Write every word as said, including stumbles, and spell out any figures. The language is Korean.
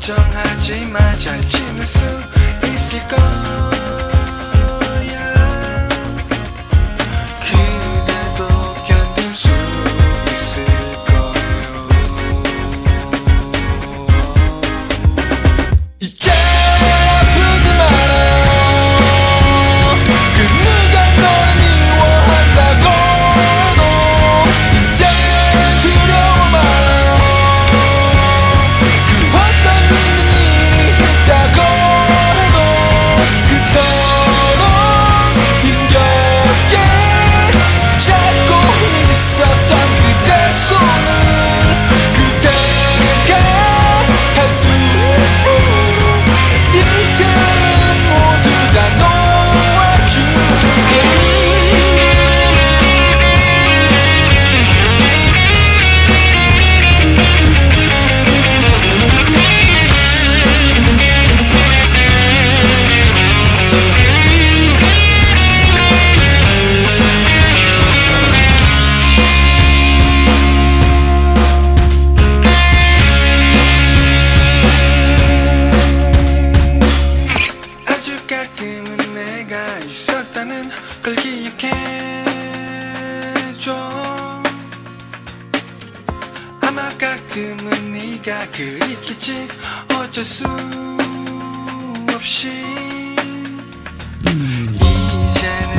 걱정하지 마, 잘 지낼 수 있을 거야. 그래도 견딜 수 있을 거요. 이제 아프지 말아요. 그 누가 너를 미워한다고 해도 이제 두려워 말아요. 그 어떤 힘든 일이 있다고 해도 그토록 힘겹게 잡고 있었던 그대 손을 그대가 할 수 이제는 모두 다 놓아줄게. 아주 가끔은 내가 있었다는 걸 기억해줘. 아마 가끔은 네가 그립겠지. 어쩔 수 없이 이제는